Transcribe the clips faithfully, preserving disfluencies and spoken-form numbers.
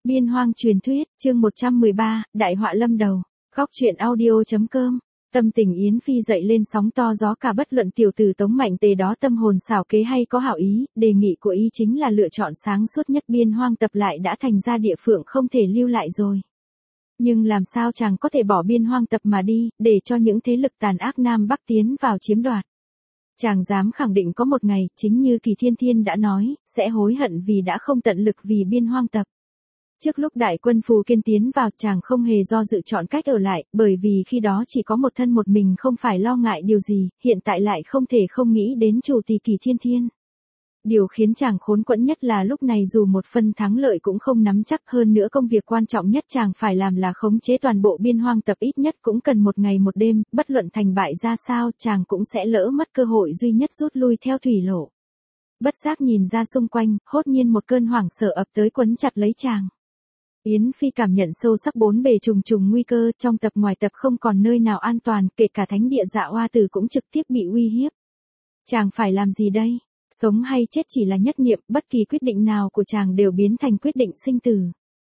Biên hoang truyền thuyết, chương một trăm mười ba, đại họa lâm đầu. Góc truyện audio.com. Tâm tình Yến Phi dậy lên sóng to gió cả, bất luận tiểu tử Tống Mạnh Tề đó tâm hồn xảo kế hay có hảo ý, đề nghị của y chính là lựa chọn sáng suốt nhất. Biên hoang tập lại đã thành ra địa phượng không thể lưu lại rồi. Nhưng làm sao chàng có thể bỏ biên hoang tập mà đi, để cho những thế lực tàn ác Nam Bắc tiến vào chiếm đoạt. Chàng dám khẳng định có một ngày, chính như Kỳ Thiên Thiên đã nói, sẽ hối hận vì đã không tận lực vì biên hoang tập. Trước lúc đại quân Phù Kiên tiến vào, chàng không hề do dự chọn cách ở lại, bởi vì khi đó chỉ có một thân một mình không phải lo ngại điều gì, hiện tại lại không thể không nghĩ đến chủ tỳ Kỳ Thiên Thiên. Điều khiến chàng khốn quẫn nhất là lúc này dù một phân thắng lợi cũng không nắm chắc, hơn nữa công việc quan trọng nhất chàng phải làm là khống chế toàn bộ biên hoang tập, ít nhất cũng cần một ngày một đêm, bất luận thành bại ra sao chàng cũng sẽ lỡ mất cơ hội duy nhất rút lui theo thủy lộ. Bất giác nhìn ra xung quanh, hốt nhiên một cơn hoảng sợ ập tới quấn chặt lấy chàng. Yến Phi cảm nhận sâu sắc bốn bề trùng trùng nguy cơ, trong tập ngoài tập không còn nơi nào an toàn, kể cả thánh địa Dạ Oa Tử cũng trực tiếp bị uy hiếp. Chàng phải làm gì đây? Sống hay chết chỉ là nhất niệm, bất kỳ quyết định nào của chàng đều biến thành quyết định sinh tử.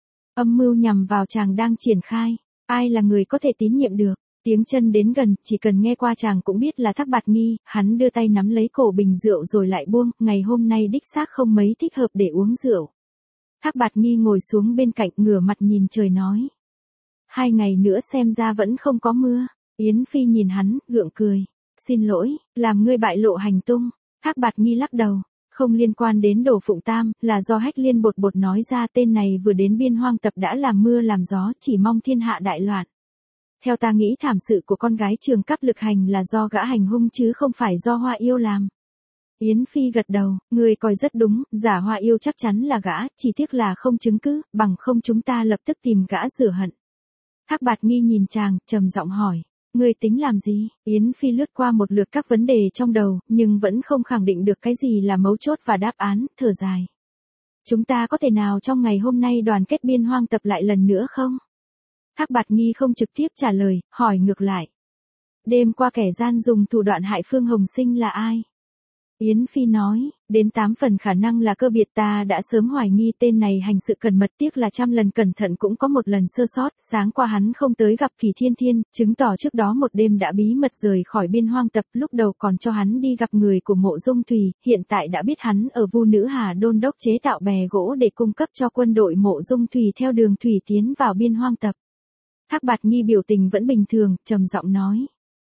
Âm mưu nhằm vào chàng đang triển khai, ai là người có thể tín nhiệm được? Tiếng chân đến gần, chỉ cần nghe qua chàng cũng biết là Thác Bạt Nghi, hắn đưa tay nắm lấy cổ bình rượu rồi lại buông, ngày hôm nay đích xác không mấy thích hợp để uống rượu. Thác Bạt Nghi ngồi xuống bên cạnh, ngửa mặt nhìn trời nói. Hai ngày nữa xem ra vẫn không có mưa. Yến Phi nhìn hắn, gượng cười. Xin lỗi, làm ngươi bại lộ hành tung. Thác Bạt Nghi lắc đầu. Không liên quan đến Đồ Phụng Tam, là do Hách Liên bột bột nói ra, tên này vừa đến biên hoang tập đã làm mưa làm gió, chỉ mong thiên hạ đại loạn. Theo ta nghĩ thảm sự của con gái Trường Cáp Lực Hành là do gã hành hung chứ không phải do Hoa Yêu làm. Yến Phi gật đầu, người coi rất đúng, giả Hoa Yêu chắc chắn là gã, chỉ tiếc là không chứng cứ, bằng không chúng ta lập tức tìm gã rửa hận. Thác Bạt Nghi nhìn chàng, trầm giọng hỏi, người tính làm gì? Yến Phi lướt qua một lượt các vấn đề trong đầu, nhưng vẫn không khẳng định được cái gì là mấu chốt và đáp án, thở dài. Chúng ta có thể nào trong ngày hôm nay đoàn kết biên hoang tập lại lần nữa không? Thác Bạt Nghi không trực tiếp trả lời, hỏi ngược lại. Đêm qua kẻ gian dùng thủ đoạn hại Phương Hồng Sinh là ai? Yến Phi nói, đến tám phần khả năng là Cơ Biệt, ta đã sớm hoài nghi tên này hành sự cẩn mật, tiếc là trăm lần cẩn thận cũng có một lần sơ sót, sáng qua hắn không tới gặp Kỳ Thiên Thiên, chứng tỏ trước đó một đêm đã bí mật rời khỏi biên hoang tập, lúc đầu còn cho hắn đi gặp người của Mộ Dung Thùy, hiện tại đã biết hắn ở Vu Nữ Hà đôn đốc chế tạo bè gỗ để cung cấp cho quân đội Mộ Dung Thùy theo đường thủy tiến vào biên hoang tập. Thác Bạt Nghi biểu tình vẫn bình thường, trầm giọng nói.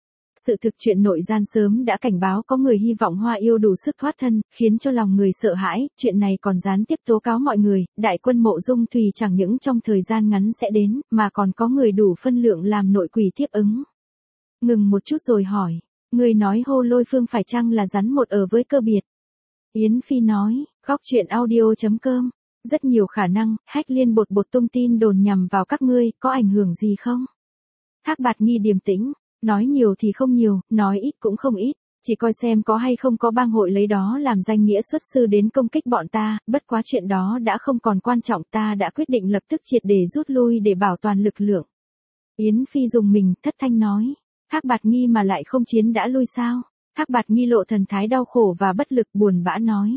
Sự thực chuyện nội gian sớm đã cảnh báo có người hy vọng Hoa Yêu đủ sức thoát thân, khiến cho lòng người sợ hãi, chuyện này còn gián tiếp tố cáo mọi người, đại quân Mộ Dung Thùy chẳng những trong thời gian ngắn sẽ đến, mà còn có người đủ phân lượng làm nội quỷ tiếp ứng. Ngừng một chút rồi hỏi, người nói Hô Lôi Phương phải chăng là rắn một ở với Cơ Biệt? Yến Phi nói, góc truyện audio.com, rất nhiều khả năng, Hách Liên bột bột tung tin đồn nhằm vào các ngươi, có ảnh hưởng gì không? Thác Bạt Nghi điềm tĩnh. Nói nhiều thì không nhiều, nói ít cũng không ít, chỉ coi xem có hay không có bang hội lấy đó làm danh nghĩa xuất sư đến công kích bọn ta, bất quá chuyện đó đã không còn quan trọng, ta đã quyết định lập tức triệt để rút lui để bảo toàn lực lượng. Yến Phi dùng mình, thất thanh nói, Thác Bạt Nghi mà lại không chiến đã lui sao? Thác Bạt Nghi lộ thần thái đau khổ và bất lực, buồn bã nói.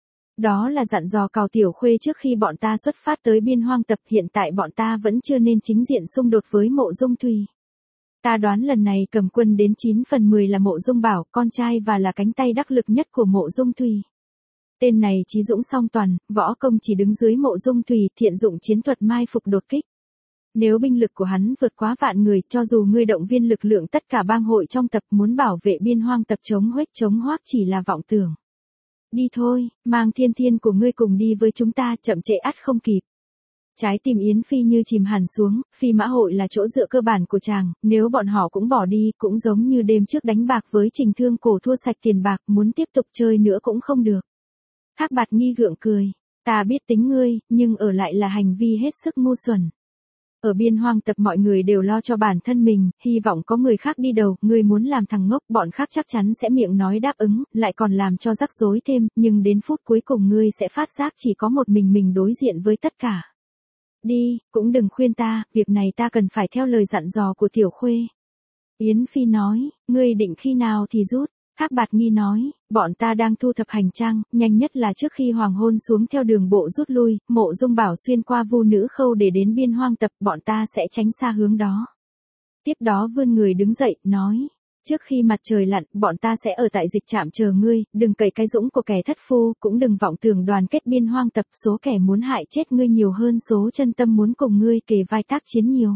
Đó là dặn dò Cào Tiểu Khuê trước khi bọn ta xuất phát tới biên hoang tập, hiện tại bọn ta vẫn chưa nên chính diện xung đột với Mộ Dung Thùy. Ta đoán lần này cầm quân đến chín phần mười là Mộ Dung Bảo, con trai và là cánh tay đắc lực nhất của Mộ Dung Thùy. Tên này trí dũng song toàn, võ công chỉ đứng dưới Mộ Dung Thùy, thiện dụng chiến thuật mai phục đột kích. Nếu binh lực của hắn vượt quá vạn người, cho dù ngươi động viên lực lượng tất cả bang hội trong tập muốn bảo vệ biên hoang tập chống huếch chống hoác chỉ là vọng tưởng. Đi thôi, mang Thiên Thiên của ngươi cùng đi với chúng ta, chậm trễ ắt không kịp. Trái tim Yến Phi như chìm hẳn xuống, Phi Mã Hội là chỗ dựa cơ bản của chàng, nếu bọn họ cũng bỏ đi, cũng giống như đêm trước đánh bạc với Trình Thương Cổ thua sạch tiền bạc, muốn tiếp tục chơi nữa cũng không được. Thác Bạt Nghi gượng cười, ta biết tính ngươi, nhưng ở lại là hành vi hết sức ngu xuẩn. Ở biên hoang tập mọi người đều lo cho bản thân mình, hy vọng có người khác đi đầu, ngươi muốn làm thằng ngốc, bọn khác chắc chắn sẽ miệng nói đáp ứng, lại còn làm cho rắc rối thêm, nhưng đến phút cuối cùng ngươi sẽ phát giác chỉ có một mình mình đối diện với tất cả. Đi, cũng đừng khuyên ta, việc này ta cần phải theo lời dặn dò của Tiểu Khuê. Yến Phi nói, ngươi định khi nào thì rút? Thác Bạt Nghi nói, bọn ta đang thu thập hành trang, nhanh nhất là trước khi hoàng hôn xuống theo đường bộ rút lui, Mộ Dung bảo xuyên qua Vu Nữ Khâu để đến biên hoang tập, bọn ta sẽ tránh xa hướng đó. Tiếp đó vươn người đứng dậy, nói, trước khi mặt trời lặn, bọn ta sẽ ở tại dịch trạm chờ ngươi, đừng cậy cái dũng của kẻ thất phu, cũng đừng vọng tưởng đoàn kết biên hoang tập, số kẻ muốn hại chết ngươi nhiều hơn số chân tâm muốn cùng ngươi kề vai tác chiến nhiều.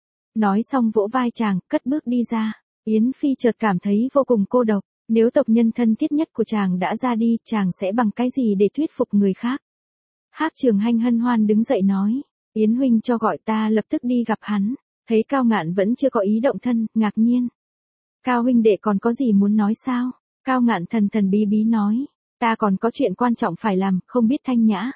Nói xong vỗ vai chàng, cất bước đi ra. Yến Phi chợt cảm thấy vô cùng cô độc, nếu tộc nhân thân thiết nhất của chàng đã ra đi, chàng sẽ bằng cái gì để thuyết phục người khác. Hắc Trường Hanh hân hoan đứng dậy nói, Yến huynh cho gọi ta lập tức đi gặp hắn. Thấy Cao Ngạn vẫn chưa có ý động thân, ngạc nhiên. Cao huynh đệ còn có gì muốn nói sao? Cao Ngạn thần thần bí bí nói, ta còn có chuyện quan trọng phải làm, không biết Thanh Nhã.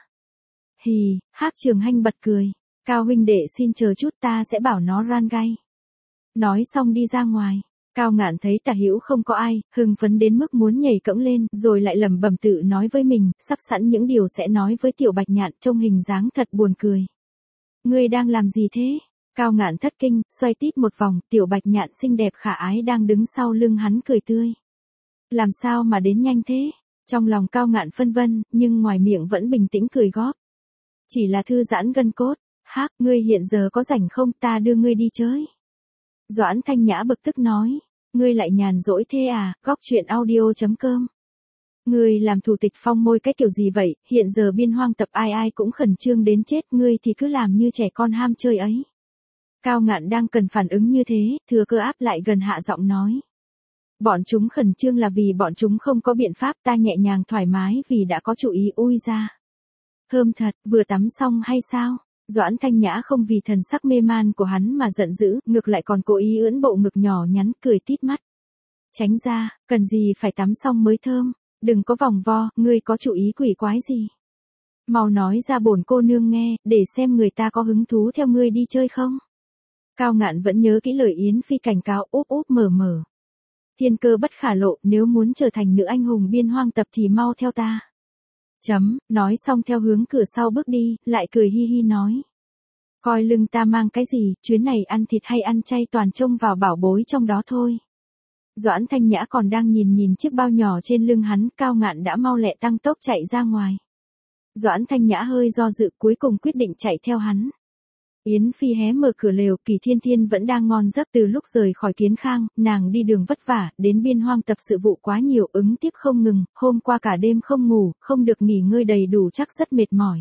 Hì, Hắc Trường Hanh bật cười, Cao huynh đệ xin chờ chút, ta sẽ bảo nó ran gai. Nói xong đi ra ngoài. Cao Ngạn thấy tả hữu không có ai, hưng phấn đến mức muốn nhảy cẫng lên, rồi lại lẩm bẩm tự nói với mình, sắp sẵn những điều sẽ nói với Tiểu Bạch Nhạn, trông hình dáng thật buồn cười. Ngươi đang làm gì thế? Cao Ngạn thất kinh, xoay tít một vòng, Tiểu Bạch Nhạn xinh đẹp khả ái đang đứng sau lưng hắn cười tươi. Làm sao mà đến nhanh thế? Trong lòng Cao Ngạn phân vân, nhưng ngoài miệng vẫn bình tĩnh cười góp. Chỉ là thư giãn gân cốt. Hắc, ngươi hiện giờ có rảnh không, ta đưa ngươi đi chơi. Doãn Thanh Nhã bực tức nói, ngươi lại nhàn rỗi thế à, góc truyện audio chấm com. Ngươi làm thủ tịch phong môi cái kiểu gì vậy, hiện giờ biên hoang tập ai ai cũng khẩn trương đến chết, ngươi thì cứ làm như trẻ con ham chơi ấy. Cao Ngạn đang cần phản ứng như thế, thừa cơ áp lại gần hạ giọng nói. Bọn chúng khẩn trương là vì bọn chúng không có biện pháp, ta nhẹ nhàng thoải mái vì đã có chủ ý. Ui ra. Thơm thật, vừa tắm xong hay sao? Doãn Thanh Nhã không vì thần sắc mê man của hắn mà giận dữ, ngược lại còn cố ý ưỡn bộ ngực nhỏ nhắn, cười tít mắt. Tránh ra, cần gì phải tắm xong mới thơm, đừng có vòng vo, ngươi có chủ ý quỷ quái gì. Mau nói ra bổn cô nương nghe, để xem người ta có hứng thú theo ngươi đi chơi không. Cao Ngạn vẫn nhớ kỹ lời Yến Phi cảnh cáo, úp úp mở mở. Thiên cơ bất khả lộ, nếu muốn trở thành nữ anh hùng biên hoang tập thì mau theo ta. Chấm, nói xong theo hướng cửa sau bước đi, lại cười hi hi nói. Coi lưng ta mang cái gì, chuyến này ăn thịt hay ăn chay toàn trông vào bảo bối trong đó thôi. Doãn Thanh Nhã còn đang nhìn nhìn chiếc bao nhỏ trên lưng hắn, Cao Ngạn đã mau lẹ tăng tốc chạy ra ngoài. Doãn Thanh Nhã hơi do dự, cuối cùng quyết định chạy theo hắn. Yến Phi hé mở cửa lều, Kỳ Thiên Thiên vẫn đang ngon giấc từ lúc rời khỏi Kiến Khang, nàng đi đường vất vả, đến biên hoang tập sự vụ quá nhiều, ứng tiếp không ngừng, hôm qua cả đêm không ngủ, không được nghỉ ngơi đầy đủ, chắc rất mệt mỏi.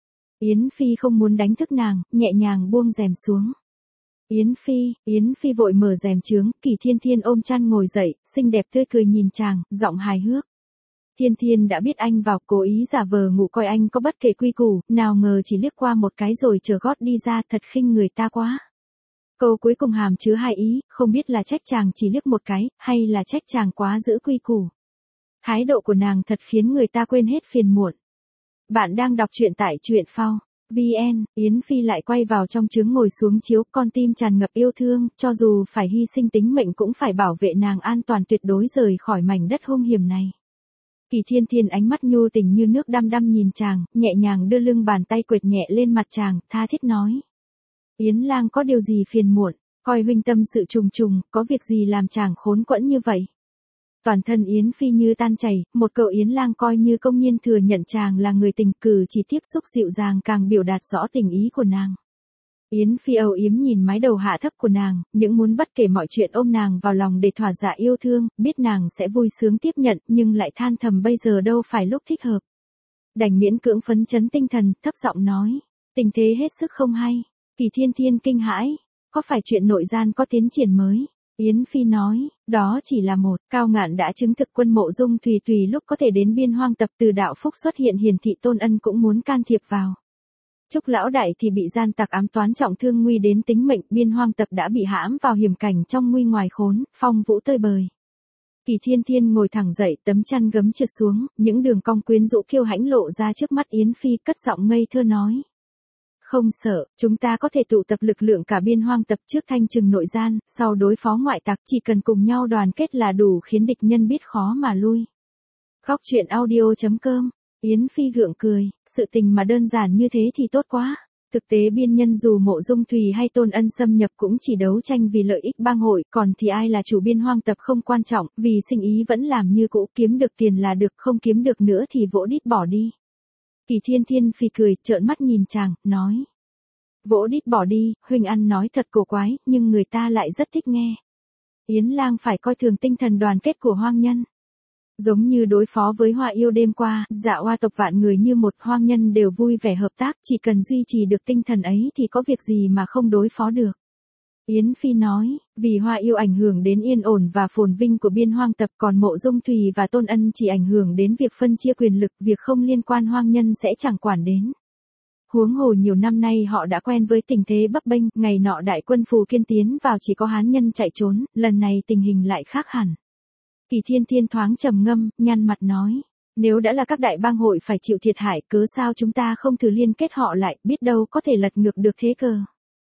Yến Phi không muốn đánh thức nàng, nhẹ nhàng buông rèm xuống. Yến Phi, Yến Phi vội mở rèm chướng, Kỳ Thiên Thiên ôm chăn ngồi dậy, xinh đẹp tươi cười nhìn chàng, giọng hài hước. Thiên Thiên đã biết anh vào, cố ý giả vờ ngủ coi anh có bất kể quy củ, nào ngờ chỉ liếc qua một cái rồi trở gót đi ra, thật khinh người ta quá. Câu cuối cùng hàm chứa hai ý, không biết là trách chàng chỉ liếc một cái, hay là trách chàng quá giữ quy củ. Thái độ của nàng thật khiến người ta quên hết phiền muộn. Bạn đang đọc truyện tại truyện phao chấm vn, Yến Phi lại quay vào trong trướng ngồi xuống chiếu, con tim tràn ngập yêu thương, cho dù phải hy sinh tính mệnh cũng phải bảo vệ nàng an toàn tuyệt đối rời khỏi mảnh đất hung hiểm này. Kỳ Thiên Thiên ánh mắt nhu tình như nước đăm đăm nhìn chàng, nhẹ nhàng đưa lưng bàn tay quệt nhẹ lên mặt chàng, tha thiết nói. Yến lang có điều gì phiền muộn, coi huynh tâm sự trùng trùng, có việc gì làm chàng khốn quẫn như vậy. Toàn thân Yến Phi như tan chảy, một cậu Yến lang coi như công nhiên thừa nhận chàng là người tình, cử chỉ tiếp xúc dịu dàng càng biểu đạt rõ tình ý của nàng. Yến Phi âu yếm nhìn mái đầu hạ thấp của nàng, những muốn bất kể mọi chuyện ôm nàng vào lòng để thỏa dạ yêu thương, biết nàng sẽ vui sướng tiếp nhận, nhưng lại than thầm bây giờ đâu phải lúc thích hợp. Đành miễn cưỡng phấn chấn tinh thần, thấp giọng nói, tình thế hết sức không hay. Kỳ Thiên Thiên kinh hãi, có phải chuyện nội gian có tiến triển mới? Yến Phi nói, đó chỉ là một, Cao Ngạn đã chứng thực Quân Mộ Dung tùy tùy lúc có thể đến biên hoang tập, từ đạo phúc xuất hiện, hiển thị Tôn Ân cũng muốn can thiệp vào. Trúc lão đại thì bị gian tặc ám toán trọng thương nguy đến tính mệnh, biên hoang tập đã bị hãm vào hiểm cảnh trong nguy ngoài khốn, phong vũ tơi bời. Kỳ Thiên Thiên ngồi thẳng dậy, tấm chăn gấm trượt xuống, những đường cong quyến rũ kiêu hãnh lộ ra trước mắt Yến Phi, cất giọng ngây thơ nói. Không sợ, chúng ta có thể tụ tập lực lượng cả biên hoang tập trước thanh trừng nội gian, sau đối phó ngoại tặc, chỉ cần cùng nhau đoàn kết là đủ khiến địch nhân biết khó mà lui. Góc truyện audio chấm com. Yến Phi gượng cười, sự tình mà đơn giản như thế thì tốt quá. Thực tế biên nhân dù Mộ Dung Thùy hay Tôn Ân xâm nhập cũng chỉ đấu tranh vì lợi ích bang hội, còn thì ai là chủ biên hoang tập không quan trọng, vì sinh ý vẫn làm như cũ, kiếm được tiền là được, không kiếm được nữa thì vỗ đít bỏ đi. Kỳ Thiên Thiên phì cười, trợn mắt nhìn chàng, nói. Vỗ đít bỏ đi, huynh ăn nói thật cổ quái, nhưng người ta lại rất thích nghe. Yến Lang phải coi thường tinh thần đoàn kết của hoang nhân. Giống như đối phó với Hoa Yêu đêm qua, Dạ Oa tộc vạn người như một, hoang nhân đều vui vẻ hợp tác, chỉ cần duy trì được tinh thần ấy thì có việc gì mà không đối phó được. Yến Phi nói, vì Hoa Yêu ảnh hưởng đến yên ổn và phồn vinh của biên hoang tập, còn Mộ Dung Thùy và Tôn Ân chỉ ảnh hưởng đến việc phân chia quyền lực, việc không liên quan hoang nhân sẽ chẳng quản đến. Huống hồ nhiều năm nay họ đã quen với tình thế bấp bênh, ngày nọ đại quân Phù Kiên tiến vào chỉ có hán nhân chạy trốn, lần này tình hình lại khác hẳn. Kỳ Thiên Thiên thoáng trầm ngâm, nhăn mặt nói, nếu đã là các đại bang hội phải chịu thiệt hại, cớ sao chúng ta không thử liên kết họ lại, biết đâu có thể lật ngược được thế cơ.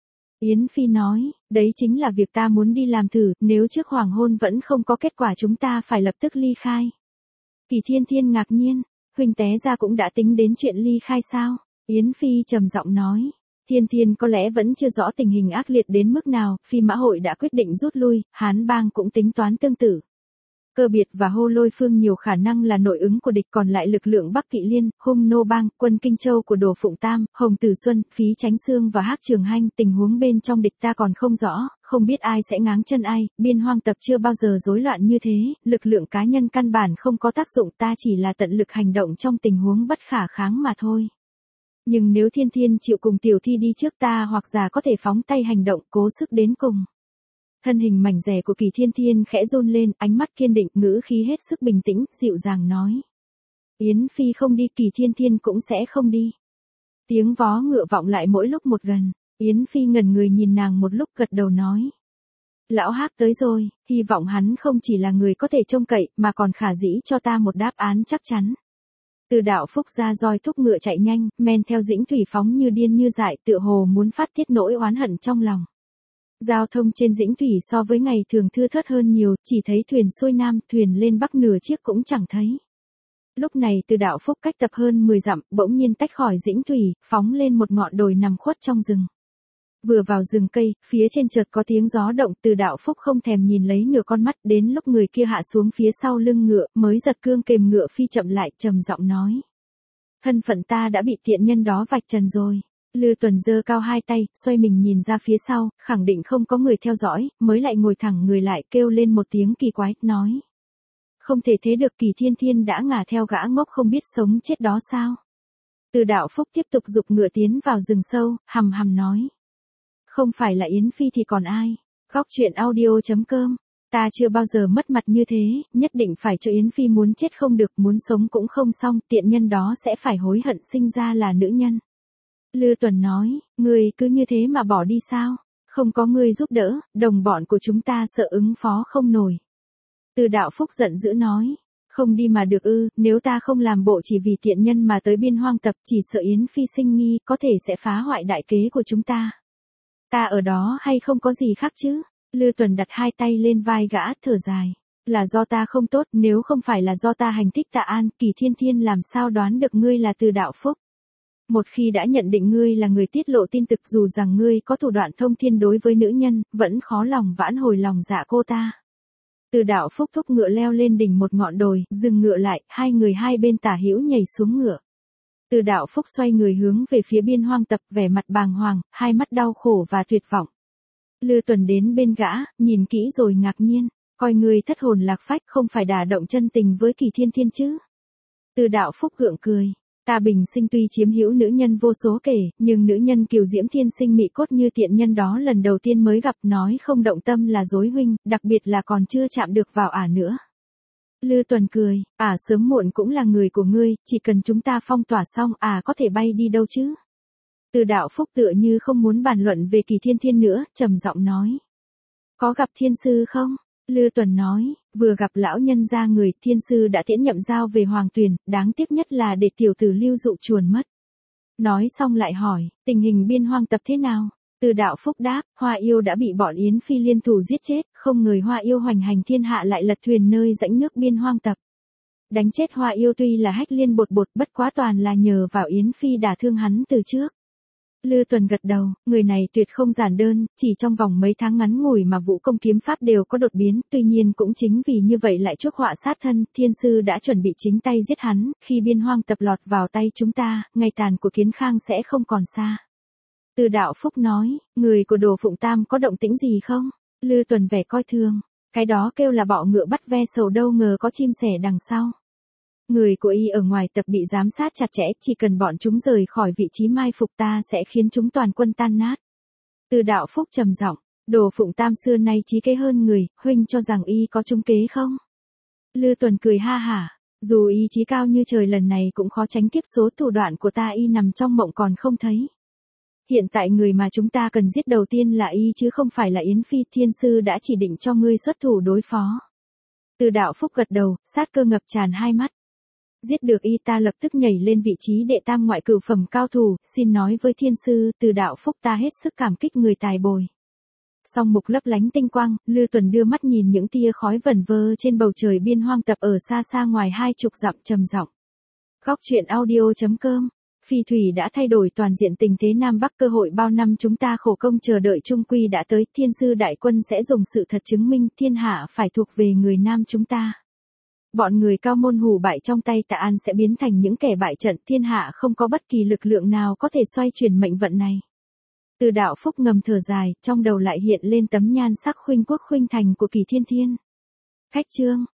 Yến Phi nói, đấy chính là việc ta muốn đi làm thử, nếu trước hoàng hôn vẫn không có kết quả chúng ta phải lập tức ly khai. Kỳ Thiên Thiên ngạc nhiên, huynh té ra cũng đã tính đến chuyện ly khai sao? Yến Phi trầm giọng nói, Thiên Thiên có lẽ vẫn chưa rõ tình hình ác liệt đến mức nào, Phi Mã hội đã quyết định rút lui, Hán bang cũng tính toán tương tự. Cơ biệt và Hô Lôi Phương nhiều khả năng là nội ứng của địch, còn lại lực lượng Bắc Kỵ Liên, Hung Nô Bang, quân Kinh Châu của Đồ Phụng Tam, Hồng Tử Xuân, Phí Chánh Xương và Hắc Trường Hanh, tình huống bên trong địch ta còn không rõ, không biết ai sẽ ngáng chân ai, biên hoang tập chưa bao giờ rối loạn như thế, lực lượng cá nhân căn bản không có tác dụng, ta chỉ là tận lực hành động trong tình huống bất khả kháng mà thôi. Nhưng nếu Thiên Thiên chịu cùng tiểu thi đi trước ta hoặc giả có thể phóng tay hành động, cố sức đến cùng. Thân hình mảnh dẻ của Kỳ Thiên Thiên khẽ run lên, ánh mắt kiên định, ngữ khí hết sức bình tĩnh, dịu dàng nói. Yến Phi không đi, Kỳ Thiên Thiên cũng sẽ không đi. Tiếng vó ngựa vọng lại mỗi lúc một gần, Yến Phi ngẩn người nhìn nàng một lúc gật đầu nói. Lão Hắc tới rồi, hy vọng hắn không chỉ là người có thể trông cậy, mà còn khả dĩ cho ta một đáp án chắc chắn. Từ Đạo Phúc ra roi thúc ngựa chạy nhanh, men theo Dĩnh Thủy phóng như điên như dại, tựa hồ muốn phát tiết nỗi oán hận trong lòng. Giao thông trên Dĩnh Thủy so với ngày thường thưa thớt hơn nhiều, chỉ thấy thuyền xuôi nam, thuyền lên bắc nửa chiếc cũng chẳng thấy. Lúc này Từ Đạo Phúc cách tập hơn mười dặm, bỗng nhiên tách khỏi Dĩnh Thủy, phóng lên một ngọn đồi nằm khuất trong rừng. Vừa vào rừng cây, phía trên chợt có tiếng gió động, Từ Đạo Phúc không thèm nhìn lấy nửa con mắt, đến lúc người kia hạ xuống phía sau lưng ngựa, mới giật cương kềm ngựa phi chậm lại, trầm giọng nói. Thân phận ta đã bị tiện nhân đó vạch trần rồi. Lư Tuần giơ cao hai tay, xoay mình nhìn ra phía sau, khẳng định không có người theo dõi, mới lại ngồi thẳng người lại, kêu lên một tiếng kỳ quái, nói. Không thể thế được, Kỳ Thiên Thiên đã ngả theo gã ngốc không biết sống chết đó sao? Từ Đạo Phúc tiếp tục giục ngựa tiến vào rừng sâu, hầm hầm nói. Không phải là Yến Phi thì còn ai? Góc truyện audio chấm com. Ta chưa bao giờ mất mặt như thế, nhất định phải cho Yến Phi muốn chết không được, muốn sống cũng không xong, tiện nhân đó sẽ phải hối hận sinh ra là nữ nhân. Lư Tuần nói, ngươi cứ như thế mà bỏ đi sao? Không có ngươi giúp đỡ, đồng bọn của chúng ta sợ ứng phó không nổi. Từ Đạo Phúc giận dữ nói, không đi mà được ư, nếu ta không làm bộ chỉ vì tiện nhân mà tới biên hoang tập, chỉ sợ Yến Phi sinh nghi, có thể sẽ phá hoại đại kế của chúng ta. Ta ở đó hay không có gì khác chứ? Lư Tuần đặt hai tay lên vai gã, thở dài. Là do ta không tốt, nếu không phải là do ta hành thích Tạ An, Kỳ Thiên Thiên làm sao đoán được ngươi là Từ Đạo Phúc. Một khi đã nhận định ngươi là người tiết lộ tin tức, dù rằng ngươi có thủ đoạn thông thiên đối với nữ nhân, vẫn khó lòng vãn hồi lòng dạ cô ta. Từ Đạo Phúc thúc ngựa leo lên đỉnh một ngọn đồi, dừng ngựa lại, hai người hai bên tả hữu nhảy xuống ngựa. Từ Đạo Phúc xoay người hướng về phía biên hoang tập, vẻ mặt bàng hoàng, hai mắt đau khổ và tuyệt vọng. Lư Tuần đến bên gã, nhìn kỹ rồi ngạc nhiên, coi ngươi thất hồn lạc phách, không phải đả động chân tình với Kỳ Thiên Thiên chứ? Từ Đạo Phúc gượng cười. Ta bình sinh tuy chiếm hữu nữ nhân vô số kể, nhưng nữ nhân kiều diễm thiên sinh mị cốt như tiện nhân đó lần đầu tiên mới gặp, nói không động tâm là dối huynh, đặc biệt là còn chưa chạm được vào ả nữa. Lư Tuần cười, ả sớm muộn cũng là người của ngươi, chỉ cần chúng ta phong tỏa xong ả có thể bay đi đâu chứ? Từ Đạo Phúc tựa như không muốn bàn luận về Kỳ Thiên Thiên nữa, trầm giọng nói. Có gặp thiên sư không? Lư Tuần nói, vừa gặp lão nhân gia người, thiên sư đã tiễn nhậm giao về Hoàng Tuyền, đáng tiếc nhất là để tiểu tử Lưu Dụ chuồn mất. Nói xong lại hỏi, tình hình biên hoang tập thế nào? Từ Đạo Phúc đáp, Hoa Yêu đã bị bọn Yến Phi liên thủ giết chết, không ngờ Hoa Yêu hoành hành thiên hạ lại lật thuyền nơi rãnh nước biên hoang tập. Đánh chết Hoa Yêu tuy là hách liên bột bột, bất quá toàn là nhờ vào Yến Phi đả thương hắn từ trước. Lư Tuần gật đầu, người này tuyệt không giản đơn, chỉ trong vòng mấy tháng ngắn ngủi mà vũ công kiếm pháp đều có đột biến, tuy nhiên cũng chính vì như vậy lại chuốc họa sát thân, thiên sư đã chuẩn bị chính tay giết hắn, khi biên hoang tập lọt vào tay chúng ta, ngày tàn của Kiến Khang sẽ không còn xa. Từ Đạo Phúc nói, người của Đồ Phụng Tam có động tĩnh gì không? Lư Tuần vẻ coi thường, cái đó kêu là bọ ngựa bắt ve sầu, đâu ngờ có chim sẻ đằng sau. Người của y ở ngoài tập bị giám sát chặt chẽ, chỉ cần bọn chúng rời khỏi vị trí mai phục ta sẽ khiến chúng toàn quân tan nát. Từ Đạo Phúc trầm giọng, Đồ Phụng Tam xưa nay trí kế hơn người, huynh cho rằng y có trúng kế không? Lư Tuần cười ha hả, dù ý chí cao như trời lần này cũng khó tránh kiếp số, thủ đoạn của ta y nằm trong mộng còn không thấy. Hiện tại người mà chúng ta cần giết đầu tiên là y chứ không phải là Yến Phi, thiên sư đã chỉ định cho ngươi xuất thủ đối phó. Từ Đạo Phúc gật đầu, sát cơ ngập tràn hai mắt. Giết được y ta lập tức nhảy lên vị trí đệ tam ngoại cửu phẩm cao thủ, xin nói với thiên sư, Từ Đạo Phúc ta hết sức cảm kích người tài bồi. Song mục lấp lánh tinh quang, Lư Tuần đưa mắt nhìn những tia khói vẩn vơ trên bầu trời biên hoang tập ở xa xa ngoài hai chục dặm, trầm giọng. Góc truyện audio chấm com. Phi thủy đã thay đổi toàn diện tình thế Nam Bắc, cơ hội bao năm chúng ta khổ công chờ đợi trung quy đã tới, thiên sư đại quân sẽ dùng sự thật chứng minh thiên hạ phải thuộc về người Nam chúng ta. Bọn người cao môn hủ bại trong tay Tạ An sẽ biến thành những kẻ bại trận, thiên hạ không có bất kỳ lực lượng nào có thể xoay chuyển mệnh vận này. Từ Đạo Phúc ngầm thở dài, trong đầu lại hiện lên tấm nhan sắc khuynh quốc khuynh thành của Kỳ Thiên Thiên. Khách chương